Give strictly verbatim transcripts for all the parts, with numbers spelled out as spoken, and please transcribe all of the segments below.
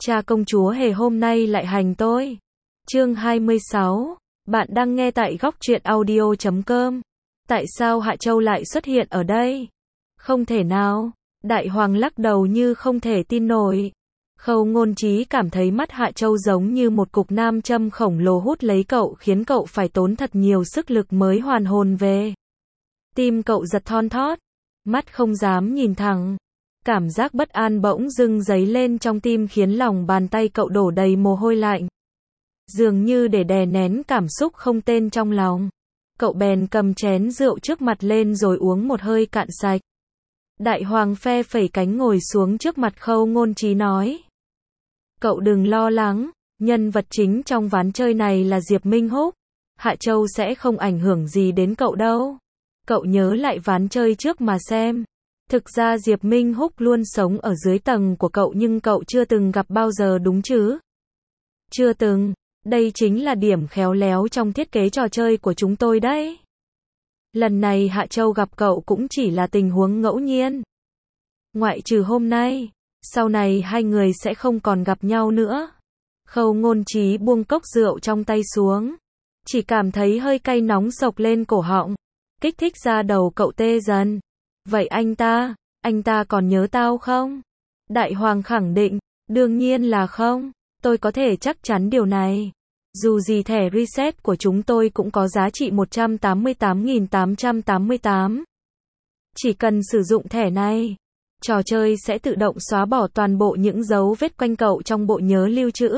Cha công chúa hề hôm nay lại hành tôi. Chương hai mươi sáu. Bạn đang nghe tại góc truyện audio chấm com. Tại sao Hạ Châu lại xuất hiện ở đây? Không thể nào. Đại hoàng lắc đầu như không thể tin nổi. Khâu Ngôn Trí cảm thấy mắt Hạ Châu giống như một cục nam châm khổng lồ hút lấy cậu, khiến cậu phải tốn thật nhiều sức lực mới hoàn hồn về. Tim cậu giật thon thót, mắt không dám nhìn thẳng. Cảm giác bất an bỗng dưng dấy lên trong tim khiến lòng bàn tay cậu đổ đầy mồ hôi lạnh. Dường như để đè nén cảm xúc không tên trong lòng, cậu bèn cầm chén rượu trước mặt lên rồi uống một hơi cạn sạch. Đại hoàng phe phẩy cánh ngồi xuống trước mặt Khâu Ngôn Trí nói: Cậu đừng lo lắng, nhân vật chính trong ván chơi này là Diệp Minh Húc. Hạ Châu sẽ không ảnh hưởng gì đến cậu đâu. Cậu nhớ lại ván chơi trước mà xem. Thực ra Diệp Minh Húc luôn sống ở dưới tầng của cậu nhưng cậu chưa từng gặp bao giờ đúng chứ? Chưa từng. Đây chính là điểm khéo léo trong thiết kế trò chơi của chúng tôi đấy. Lần này Hạ Châu gặp cậu cũng chỉ là tình huống ngẫu nhiên. Ngoại trừ hôm nay, sau này hai người sẽ không còn gặp nhau nữa. Khâu Ngôn Trí buông cốc rượu trong tay xuống. Chỉ cảm thấy hơi cay nóng xộc lên cổ họng, kích thích ra đầu cậu tê dần. Vậy anh ta, anh ta còn nhớ tao không? Đại hoàng khẳng định, đương nhiên là không. Tôi có thể chắc chắn điều này. Dù gì thẻ reset của chúng tôi cũng có giá trị một trăm tám mươi tám nghìn tám trăm tám mươi tám. Chỉ cần sử dụng thẻ này, trò chơi sẽ tự động xóa bỏ toàn bộ những dấu vết quanh cậu trong bộ nhớ lưu trữ.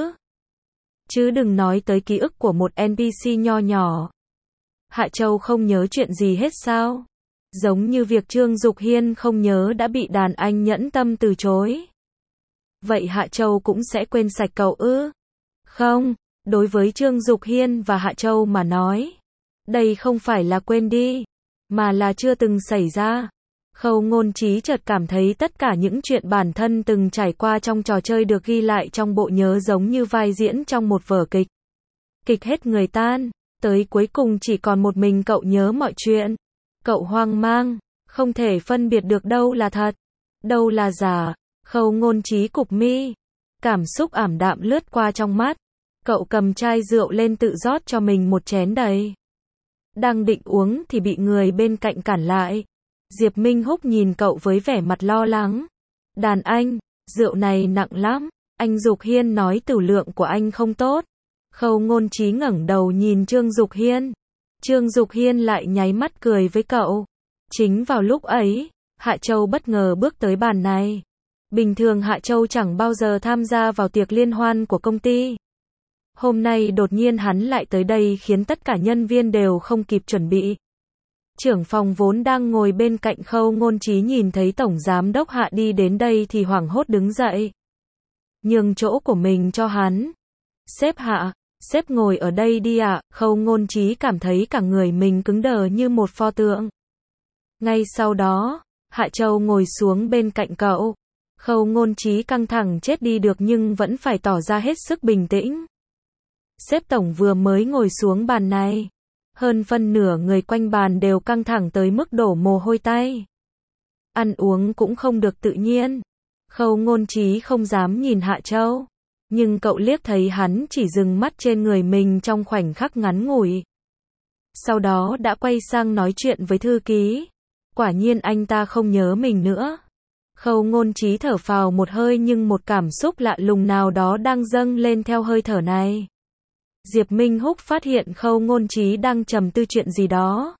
Chứ đừng nói tới ký ức của một en pê xê nho nhỏ. Hạ Châu không nhớ chuyện gì hết sao? Giống như việc Trương Dục Hiên không nhớ đã bị đàn anh nhẫn tâm từ chối. Vậy Hạ Châu cũng sẽ quên sạch cậu ư? Không, đối với Trương Dục Hiên và Hạ Châu mà nói, đây không phải là quên đi, mà là chưa từng xảy ra. Khâu Ngôn Trí chợt cảm thấy tất cả những chuyện bản thân từng trải qua trong trò chơi được ghi lại trong bộ nhớ giống như vai diễn trong một vở kịch. Kịch hết người tan, tới cuối cùng chỉ còn một mình cậu nhớ mọi chuyện. Cậu hoang mang, không thể phân biệt được đâu là thật, đâu là giả. Khâu Ngôn Trí cụp mi, cảm xúc ảm đạm lướt qua trong mắt. Cậu cầm chai rượu lên tự rót cho mình một chén đầy. Đang định uống thì bị người bên cạnh cản lại. Diệp Minh Húc nhìn cậu với vẻ mặt lo lắng. Đàn anh, rượu này nặng lắm. Anh Dục Hiên nói tửu lượng của anh không tốt. Khâu Ngôn Trí ngẩng đầu nhìn Trương Dục Hiên. Trương Dục Hiên lại nháy mắt cười với cậu. Chính vào lúc ấy, Hạ Châu bất ngờ bước tới bàn này. Bình thường Hạ Châu chẳng bao giờ tham gia vào tiệc liên hoan của công ty. Hôm nay đột nhiên hắn lại tới đây khiến tất cả nhân viên đều không kịp chuẩn bị. Trưởng phòng vốn đang ngồi bên cạnh Khâu Ngôn Trí nhìn thấy Tổng Giám đốc Hạ đi đến đây thì hoảng hốt đứng dậy. Nhường chỗ của mình cho hắn. Sếp Hạ, sếp ngồi ở đây đi ạ. Khâu Ngôn Trí cảm thấy cả người mình cứng đờ như một pho tượng. Ngay sau đó, Hạ Châu ngồi xuống bên cạnh cậu. Khâu Ngôn Trí căng thẳng chết đi được nhưng vẫn phải tỏ ra hết sức bình tĩnh. Sếp tổng vừa mới ngồi xuống bàn này. Hơn phân nửa người quanh bàn đều căng thẳng tới mức đổ mồ hôi tay. Ăn uống cũng không được tự nhiên. Khâu Ngôn Trí không dám nhìn Hạ Châu. Nhưng cậu liếc thấy hắn chỉ dừng mắt trên người mình trong khoảnh khắc ngắn ngủi. Sau đó đã quay sang nói chuyện với thư ký. Quả nhiên anh ta không nhớ mình nữa. Khâu Ngôn Trí thở phào một hơi nhưng một cảm xúc lạ lùng nào đó đang dâng lên theo hơi thở này. Diệp Minh Húc phát hiện Khâu Ngôn Trí đang trầm tư chuyện gì đó.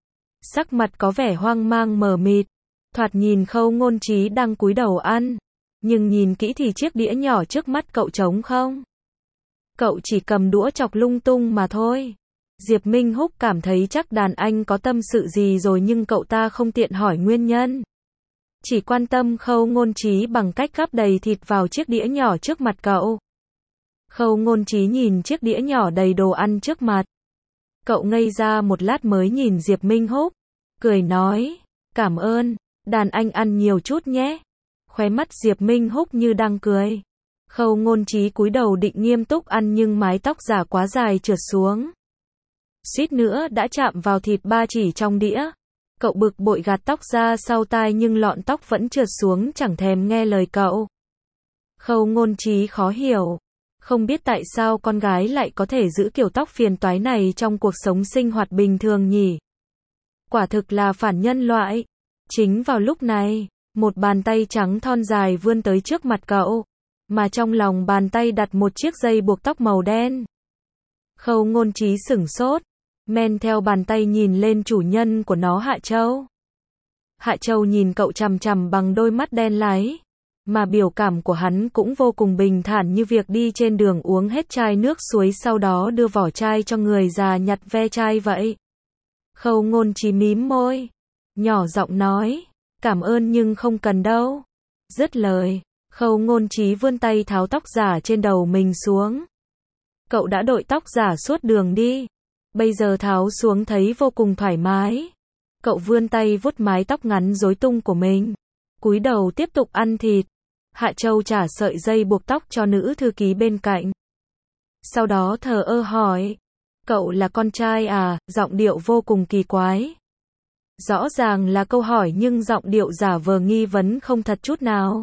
Sắc mặt có vẻ hoang mang mờ mịt. Thoạt nhìn Khâu Ngôn Trí đang cúi đầu ăn. Nhưng nhìn kỹ thì chiếc đĩa nhỏ trước mắt cậu trống không. Cậu chỉ cầm đũa chọc lung tung mà thôi. Diệp Minh Húc cảm thấy chắc đàn anh có tâm sự gì rồi nhưng cậu ta không tiện hỏi nguyên nhân. Chỉ quan tâm Khâu Ngôn Trí bằng cách gắp đầy thịt vào chiếc đĩa nhỏ trước mặt cậu. Khâu Ngôn Trí nhìn chiếc đĩa nhỏ đầy đồ ăn trước mặt. Cậu ngây ra một lát mới nhìn Diệp Minh Húc. Cười nói, cảm ơn, đàn anh ăn nhiều chút nhé. Khóe mắt Diệp Minh Húc như đang cười. Khâu Ngôn Trí cúi đầu định nghiêm túc ăn nhưng mái tóc giả quá dài trượt xuống. Suýt nữa đã chạm vào thịt ba chỉ trong đĩa. Cậu bực bội gạt tóc ra sau tai nhưng lọn tóc vẫn trượt xuống chẳng thèm nghe lời cậu. Khâu Ngôn Trí khó hiểu. Không biết tại sao con gái lại có thể giữ kiểu tóc phiền toái này trong cuộc sống sinh hoạt bình thường nhỉ? Quả thực là phản nhân loại. Chính vào lúc này, một bàn tay trắng thon dài vươn tới trước mặt cậu, mà trong lòng bàn tay đặt một chiếc dây buộc tóc màu đen. Khâu Ngôn Trí sửng sốt, men theo bàn tay nhìn lên chủ nhân của nó Hạ Châu. Hạ Châu nhìn cậu chằm chằm bằng đôi mắt đen láy, mà biểu cảm của hắn cũng vô cùng bình thản như việc đi trên đường uống hết chai nước suối sau đó đưa vỏ chai cho người già nhặt ve chai vậy. Khâu Ngôn Trí mím môi, nhỏ giọng nói, cảm ơn nhưng không cần đâu. Dứt lời, Khâu Ngôn Trí vươn tay tháo tóc giả trên đầu mình xuống. Cậu đã đội tóc giả suốt đường đi, bây giờ tháo xuống thấy vô cùng thoải mái. Cậu vươn tay vuốt mái tóc ngắn rối tung của mình, cúi đầu tiếp tục ăn thịt. Hạ Châu trả sợi dây buộc tóc cho nữ thư ký bên cạnh. Sau đó thờ ơ hỏi, cậu là con trai à, giọng điệu vô cùng kỳ quái. Rõ ràng là câu hỏi nhưng giọng điệu giả vờ nghi vấn không thật chút nào.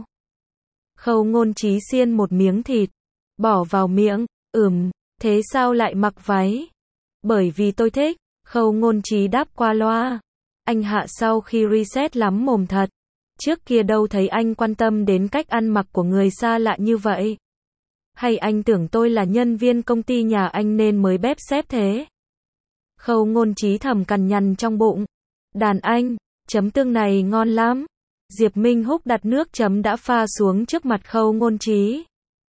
Khâu Ngôn Trí xiên một miếng thịt, bỏ vào miệng, ừm, thế sao lại mặc váy? Bởi vì tôi thích, Khâu Ngôn Trí đáp qua loa. Anh Hạ sau khi reset lắm mồm thật. Trước kia đâu thấy anh quan tâm đến cách ăn mặc của người xa lạ như vậy. Hay anh tưởng tôi là nhân viên công ty nhà anh nên mới bép xép thế? Khâu Ngôn Trí thầm cằn nhằn trong bụng. Đàn anh, chấm tương này ngon lắm. Diệp Minh Húc đặt nước chấm đã pha xuống trước mặt Khâu Ngôn Trí.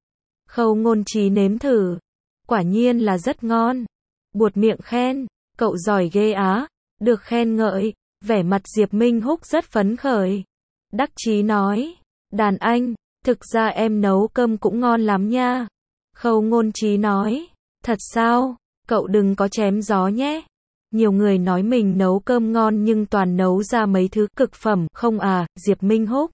Khâu Ngôn Trí nếm thử. Quả nhiên là rất ngon. Buột miệng khen, cậu giỏi ghê á. Được khen ngợi, vẻ mặt Diệp Minh Húc rất phấn khởi. Đắc chí nói, đàn anh, thực ra em nấu cơm cũng ngon lắm nha. Khâu Ngôn Trí nói, thật sao, cậu đừng có chém gió nhé. Nhiều người nói mình nấu cơm ngon nhưng toàn nấu ra mấy thứ cực phẩm, không à, Diệp Minh Húc.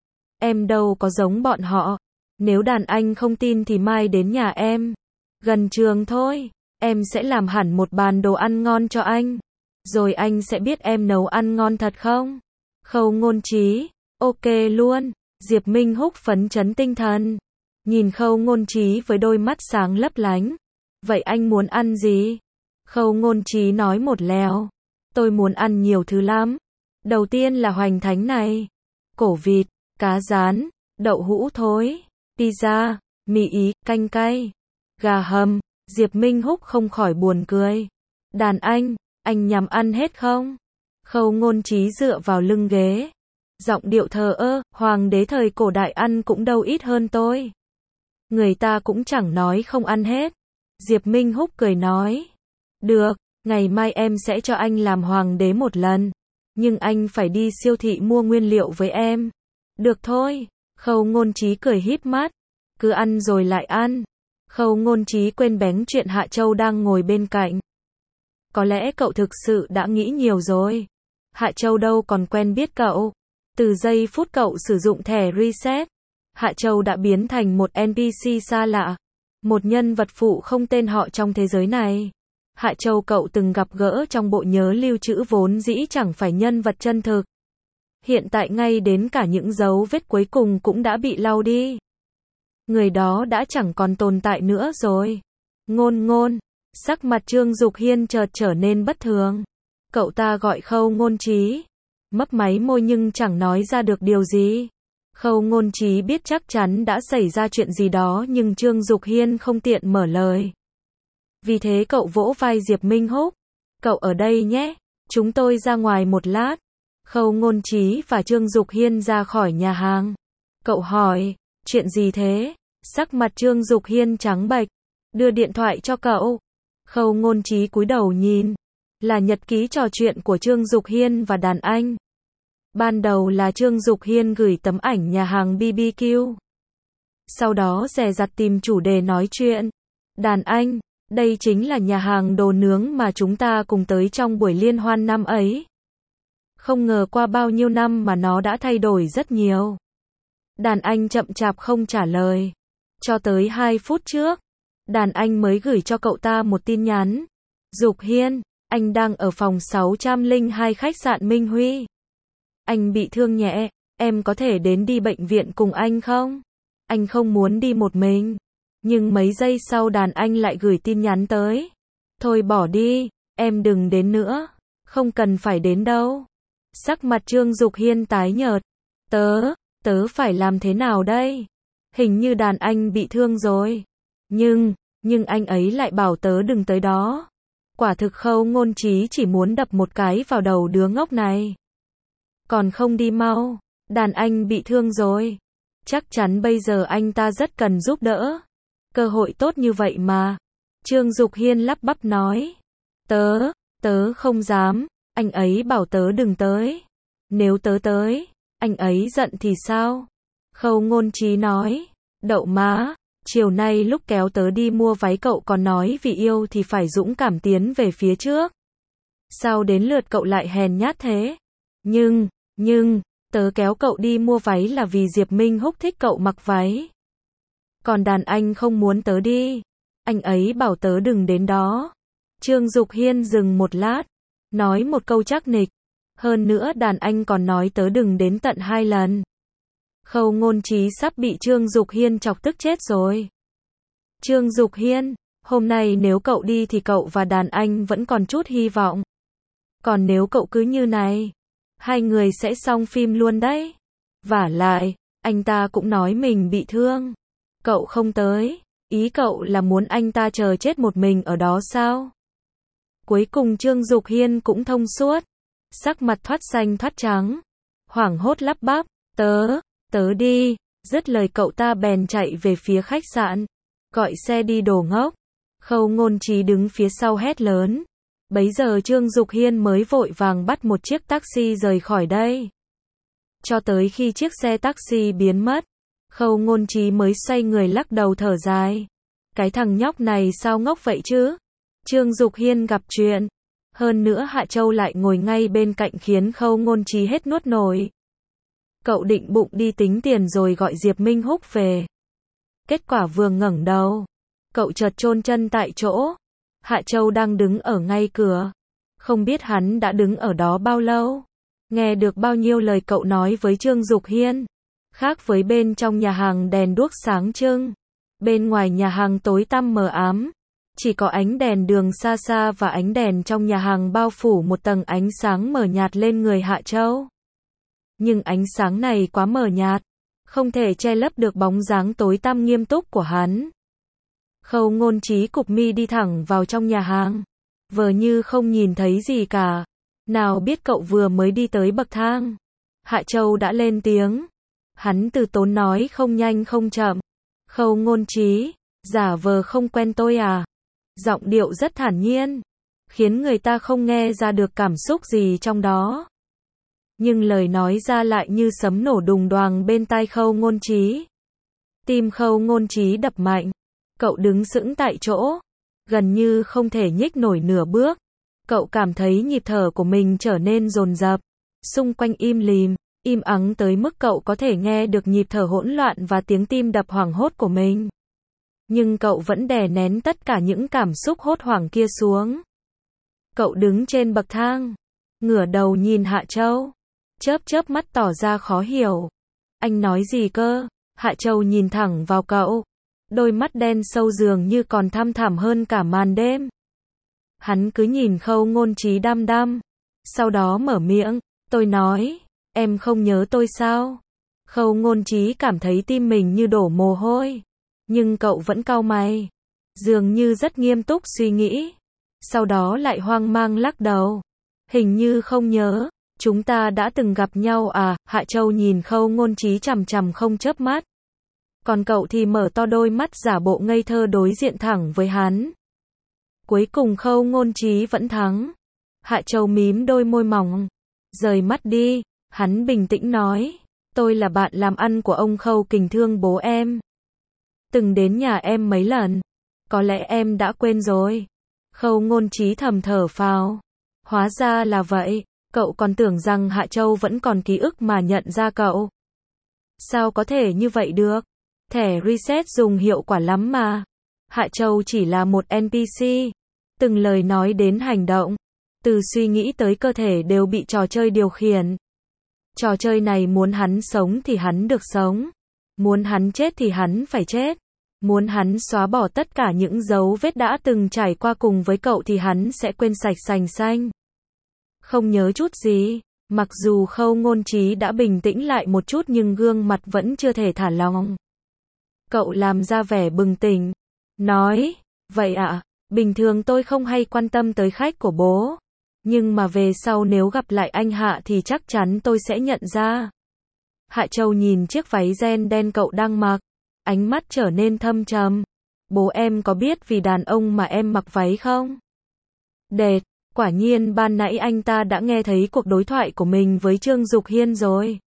Em đâu có giống bọn họ. Nếu đàn anh không tin thì mai đến nhà em. Gần trường thôi, em sẽ làm hẳn một bàn đồ ăn ngon cho anh. Rồi anh sẽ biết em nấu ăn ngon thật không? Khâu Ngôn Trí, ok luôn. Diệp Minh Húc phấn chấn tinh thần. Nhìn Khâu Ngôn Trí với đôi mắt sáng lấp lánh. Vậy anh muốn ăn gì? Khâu Ngôn Trí nói một lèo. Tôi muốn ăn nhiều thứ lắm. Đầu tiên là hoành thánh này. Cổ vịt, cá rán, đậu hũ thối, pizza, mì Ý, canh cay, gà hầm. Diệp Minh Húc không khỏi buồn cười. Đàn anh, anh nhắm ăn hết không? Khâu Ngôn Trí dựa vào lưng ghế. Giọng điệu thờ ơ, hoàng đế thời cổ đại ăn cũng đâu ít hơn tôi. Người ta cũng chẳng nói không ăn hết. Diệp Minh Húc cười nói. Được, ngày mai em sẽ cho anh làm hoàng đế một lần. Nhưng anh phải đi siêu thị mua nguyên liệu với em. Được thôi. Khâu Ngôn Trí cười híp mắt. Cứ ăn rồi lại ăn. Khâu Ngôn Trí quên bén chuyện Hạ Châu đang ngồi bên cạnh. Có lẽ cậu thực sự đã nghĩ nhiều rồi. Hạ Châu đâu còn quen biết cậu. Từ giây phút cậu sử dụng thẻ reset, Hạ Châu đã biến thành một en pê xê xa lạ. Một nhân vật phụ không tên họ trong thế giới này. Hạ Châu cậu từng gặp gỡ trong bộ nhớ lưu trữ vốn dĩ chẳng phải nhân vật chân thực. Hiện tại ngay đến cả những dấu vết cuối cùng cũng đã bị lau đi. Người đó đã chẳng còn tồn tại nữa rồi. Ngôn ngôn. Sắc mặt Trương Dục Hiên chợt trở nên bất thường. Cậu ta gọi Khâu Ngôn Trí. Mấp máy môi nhưng chẳng nói ra được điều gì. Khâu Ngôn Trí biết chắc chắn đã xảy ra chuyện gì đó nhưng Trương Dục Hiên không tiện mở lời. Vì thế cậu vỗ vai Diệp Minh Húc. Cậu ở đây nhé, chúng tôi ra ngoài một lát. Khâu Ngôn Trí và Trương Dục Hiên ra khỏi nhà hàng. Cậu hỏi, chuyện gì thế? Sắc mặt Trương Dục Hiên trắng bệch. Đưa điện thoại cho cậu. Khâu Ngôn Trí cúi đầu nhìn. Là nhật ký trò chuyện của Trương Dục Hiên và đàn anh. Ban đầu là Trương Dục Hiên gửi tấm ảnh nhà hàng bê bê quy. Sau đó dè dặt tìm chủ đề nói chuyện. Đàn anh, đây chính là nhà hàng đồ nướng mà chúng ta cùng tới trong buổi liên hoan năm ấy. Không ngờ qua bao nhiêu năm mà nó đã thay đổi rất nhiều. Đàn anh chậm chạp không trả lời. Cho tới hai phút trước, đàn anh mới gửi cho cậu ta một tin nhắn. Dục Hiên, anh đang ở phòng sáu trăm lẻ hai khách sạn Minh Huy. Anh bị thương nhẹ, em có thể đến đi bệnh viện cùng anh không? anh không muốn đi một mình. Nhưng mấy giây sau đàn anh lại gửi tin nhắn tới. Thôi bỏ đi, em đừng đến nữa. Không cần phải đến đâu. Sắc mặt Trương Dục Hiên tái nhợt. Tớ, tớ phải làm thế nào đây? Hình như đàn anh bị thương rồi. Nhưng, nhưng anh ấy lại bảo tớ đừng tới đó. Quả thực Khâu Ngôn Trí chỉ muốn đập một cái vào đầu đứa ngốc này. Còn không đi mau, đàn anh bị thương rồi. Chắc chắn bây giờ anh ta rất cần giúp đỡ. Cơ hội tốt như vậy mà. Trương Dục Hiên lắp bắp nói. Tớ, tớ không dám, anh ấy bảo tớ đừng tới. Nếu tớ tới, anh ấy giận thì sao? Khâu Ngôn Trí nói. Đậu má, chiều nay lúc kéo tớ đi mua váy cậu còn nói vì yêu thì phải dũng cảm tiến về phía trước. Sao đến lượt cậu lại hèn nhát thế? Nhưng, nhưng, tớ kéo cậu đi mua váy là vì Diệp Minh Húc thích cậu mặc váy. Còn đàn anh không muốn tớ đi. Anh ấy bảo tớ đừng đến đó. Trương Dục Hiên dừng một lát, nói một câu chắc nịch. Hơn nữa đàn anh còn nói tớ đừng đến tận hai lần. Khâu Ngôn Trí sắp bị Trương Dục Hiên chọc tức chết rồi. Trương Dục Hiên, hôm nay nếu cậu đi thì cậu và đàn anh vẫn còn chút hy vọng. Còn nếu cậu cứ như này, hai người sẽ xong phim luôn đấy. Vả lại, anh ta cũng nói mình bị thương. Cậu không tới, ý cậu là muốn anh ta chờ chết một mình ở đó sao? Cuối cùng Trương Dục Hiên cũng thông suốt. Sắc mặt thoát xanh thoát trắng. Hoảng hốt lắp bắp, tớ, tớ đi. Dứt lời cậu ta bèn chạy về phía khách sạn. Gọi xe đi đồ ngốc. Khâu Ngôn Trí đứng phía sau hét lớn. Bấy giờ Trương Dục Hiên mới vội vàng bắt một chiếc taxi rời khỏi đây. Cho tới khi chiếc xe taxi biến mất, Khâu Ngôn Trí mới xoay người lắc đầu thở dài. Cái thằng nhóc này sao ngốc vậy chứ? Trương Dục Hiên gặp chuyện. Hơn nữa Hạ Châu lại ngồi ngay bên cạnh khiến Khâu Ngôn Trí hết nuốt nổi. Cậu định bụng đi tính tiền rồi gọi Diệp Minh Húc về. Kết quả vừa ngẩng đầu, cậu chợt chôn chân tại chỗ. Hạ Châu đang đứng ở ngay cửa. Không biết hắn đã đứng ở đó bao lâu. Nghe được bao nhiêu lời cậu nói với Trương Dục Hiên. Khác với bên trong nhà hàng đèn đuốc sáng trưng. Bên ngoài nhà hàng tối tăm mờ ám. Chỉ có ánh đèn đường xa xa và ánh đèn trong nhà hàng bao phủ một tầng ánh sáng mờ nhạt lên người Hạ Châu. Nhưng ánh sáng này quá mờ nhạt. Không thể che lấp được bóng dáng tối tăm nghiêm túc của hắn. Khâu Ngôn Trí cụp mi đi thẳng vào trong nhà hàng. Vờ như không nhìn thấy gì cả. Nào biết cậu vừa mới đi tới bậc thang. Hạ Châu đã lên tiếng. Hắn từ tốn nói không nhanh không chậm. Khâu Ngôn Trí, giả vờ không quen tôi à? Giọng điệu rất thản nhiên. Khiến người ta không nghe ra được cảm xúc gì trong đó. Nhưng lời nói ra lại như sấm nổ đùng đoàng bên tai Khâu Ngôn Trí. Tim Khâu Ngôn Trí đập mạnh. Cậu đứng sững tại chỗ. Gần như không thể nhích nổi nửa bước. Cậu cảm thấy nhịp thở của mình trở nên dồn dập. Xung quanh im lìm, im ắng tới mức cậu có thể nghe được nhịp thở hỗn loạn và tiếng tim đập hoảng hốt của mình. Nhưng cậu vẫn đè nén tất cả những cảm xúc hốt hoảng kia xuống. Cậu đứng trên bậc thang, ngửa đầu nhìn Hạ Châu, chớp chớp mắt tỏ ra khó hiểu. Anh nói gì cơ? Hạ Châu nhìn thẳng vào cậu. Đôi mắt đen sâu dường như còn thăm thẳm hơn cả màn đêm. Hắn cứ nhìn Khâu Ngôn Trí đăm đăm. Sau đó mở miệng, tôi nói, em không nhớ tôi sao? Khâu Ngôn Trí cảm thấy tim mình như đổ mồ hôi. Nhưng cậu vẫn cau mày. Dường như rất nghiêm túc suy nghĩ. Sau đó lại hoang mang lắc đầu. Hình như không nhớ. Chúng ta đã từng gặp nhau à? Hạ Châu nhìn Khâu Ngôn Trí chằm chằm không chớp mắt. Còn cậu thì mở to đôi mắt giả bộ ngây thơ đối diện thẳng với hắn. Cuối cùng Khâu Ngôn Trí vẫn thắng. Hạ Châu mím đôi môi mỏng. Rời mắt đi, hắn bình tĩnh nói. Tôi là bạn làm ăn của ông Khâu Kình Thương bố em. Từng đến nhà em mấy lần. Có lẽ em đã quên rồi. Khâu Ngôn Trí thầm thở phào. Hóa ra là vậy. Cậu còn tưởng rằng Hạ Châu vẫn còn ký ức mà nhận ra cậu. Sao có thể như vậy được? Thẻ reset dùng hiệu quả lắm mà. Hạ Châu chỉ là một en pê xê. Từng lời nói đến hành động, từ suy nghĩ tới cơ thể đều bị trò chơi điều khiển. Trò chơi này muốn hắn sống thì hắn được sống. Muốn hắn chết thì hắn phải chết. Muốn hắn xóa bỏ tất cả những dấu vết đã từng trải qua cùng với cậu thì hắn sẽ quên sạch sành xanh. Không nhớ chút gì. Mặc dù Khâu Ngôn Trí đã bình tĩnh lại một chút nhưng gương mặt vẫn chưa thể thả lỏng. Cậu làm ra vẻ bừng tỉnh. Nói, vậy ạ, à, bình thường tôi không hay quan tâm tới khách của bố. Nhưng mà về sau nếu gặp lại anh Hạ thì chắc chắn tôi sẽ nhận ra. Hạ Châu nhìn chiếc váy ren đen cậu đang mặc. Ánh mắt trở nên thâm trầm. Bố em có biết vì đàn ông mà em mặc váy không? Đệt, quả nhiên ban nãy anh ta đã nghe thấy cuộc đối thoại của mình với Trương Dục Hiên rồi.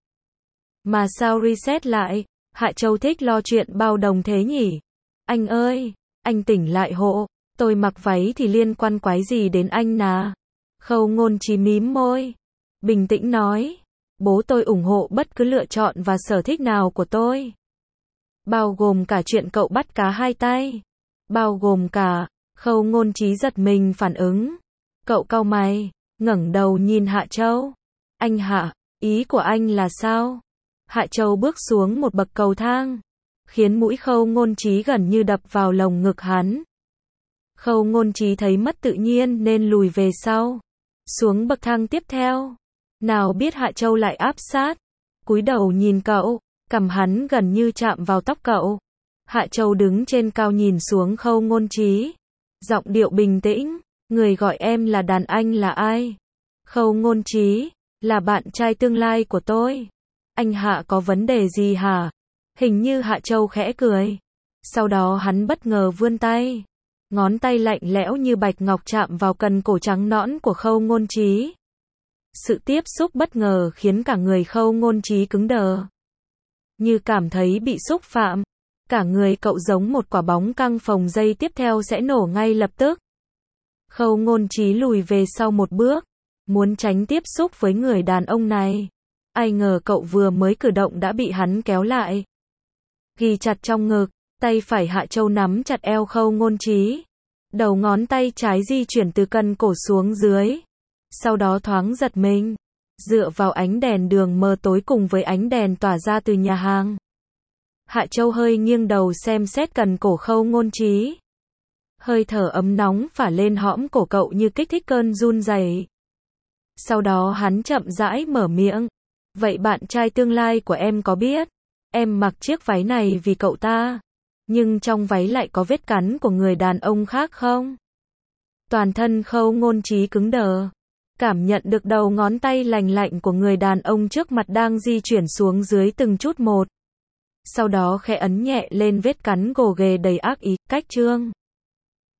Mà sao reset lại? Hạ Châu thích lo chuyện bao đồng thế nhỉ? Anh ơi, anh tỉnh lại hộ. Tôi mặc váy thì liên quan quái gì đến anh nà? Khâu Ngôn Trí mím môi. Bình tĩnh nói. Bố tôi ủng hộ bất cứ lựa chọn và sở thích nào của tôi. Bao gồm cả chuyện cậu bắt cá hai tay. Bao gồm cả. Khâu Ngôn Trí giật mình phản ứng. Cậu cau mày, ngẩng đầu nhìn Hạ Châu. Anh Hạ, ý của anh là sao? Hạ Châu bước xuống một bậc cầu thang, khiến mũi Khâu Ngôn Trí gần như đập vào lồng ngực hắn. Khâu Ngôn Trí thấy mất tự nhiên nên lùi về sau, xuống bậc thang tiếp theo. Nào biết Hạ Châu lại áp sát, cúi đầu nhìn cậu, cằm hắn gần như chạm vào tóc cậu. Hạ Châu đứng trên cao nhìn xuống Khâu Ngôn Trí, giọng điệu bình tĩnh. Người gọi em là đàn anh là ai? Khâu Ngôn Trí, là bạn trai tương lai của tôi. Anh Hạ có vấn đề gì hả? Hình như Hạ Châu khẽ cười. Sau đó hắn bất ngờ vươn tay. Ngón tay lạnh lẽo như bạch ngọc chạm vào cần cổ trắng nõn của Khâu Ngôn Trí. Sự tiếp xúc bất ngờ khiến cả người Khâu Ngôn Trí cứng đờ. Như cảm thấy bị xúc phạm. Cả người cậu giống một quả bóng căng phồng giây tiếp theo sẽ nổ ngay lập tức. Khâu Ngôn Trí lùi về sau một bước, muốn tránh tiếp xúc với người đàn ông này. Ai ngờ cậu vừa mới cử động đã bị hắn kéo lại. Ghi chặt trong ngực, tay phải Hạ Châu nắm chặt eo Khâu Ngôn Trí. Đầu ngón tay trái di chuyển từ cần cổ xuống dưới. Sau đó thoáng giật mình, dựa vào ánh đèn đường mờ tối cùng với ánh đèn tỏa ra từ nhà hàng. Hạ Châu hơi nghiêng đầu xem xét cần cổ Khâu Ngôn Trí. Hơi thở ấm nóng phả lên hõm cổ cậu như kích thích cơn run rẩy. Sau đó hắn chậm rãi mở miệng. Vậy bạn trai tương lai của em có biết? Em mặc chiếc váy này vì cậu ta. Nhưng trong váy lại có vết cắn của người đàn ông khác không? Toàn thân Khâu Ngôn Trí cứng đờ. Cảm nhận được đầu ngón tay lành lạnh của người đàn ông trước mặt đang di chuyển xuống dưới từng chút một. Sau đó khẽ ấn nhẹ lên vết cắn gồ ghề đầy ác ý, cách Trương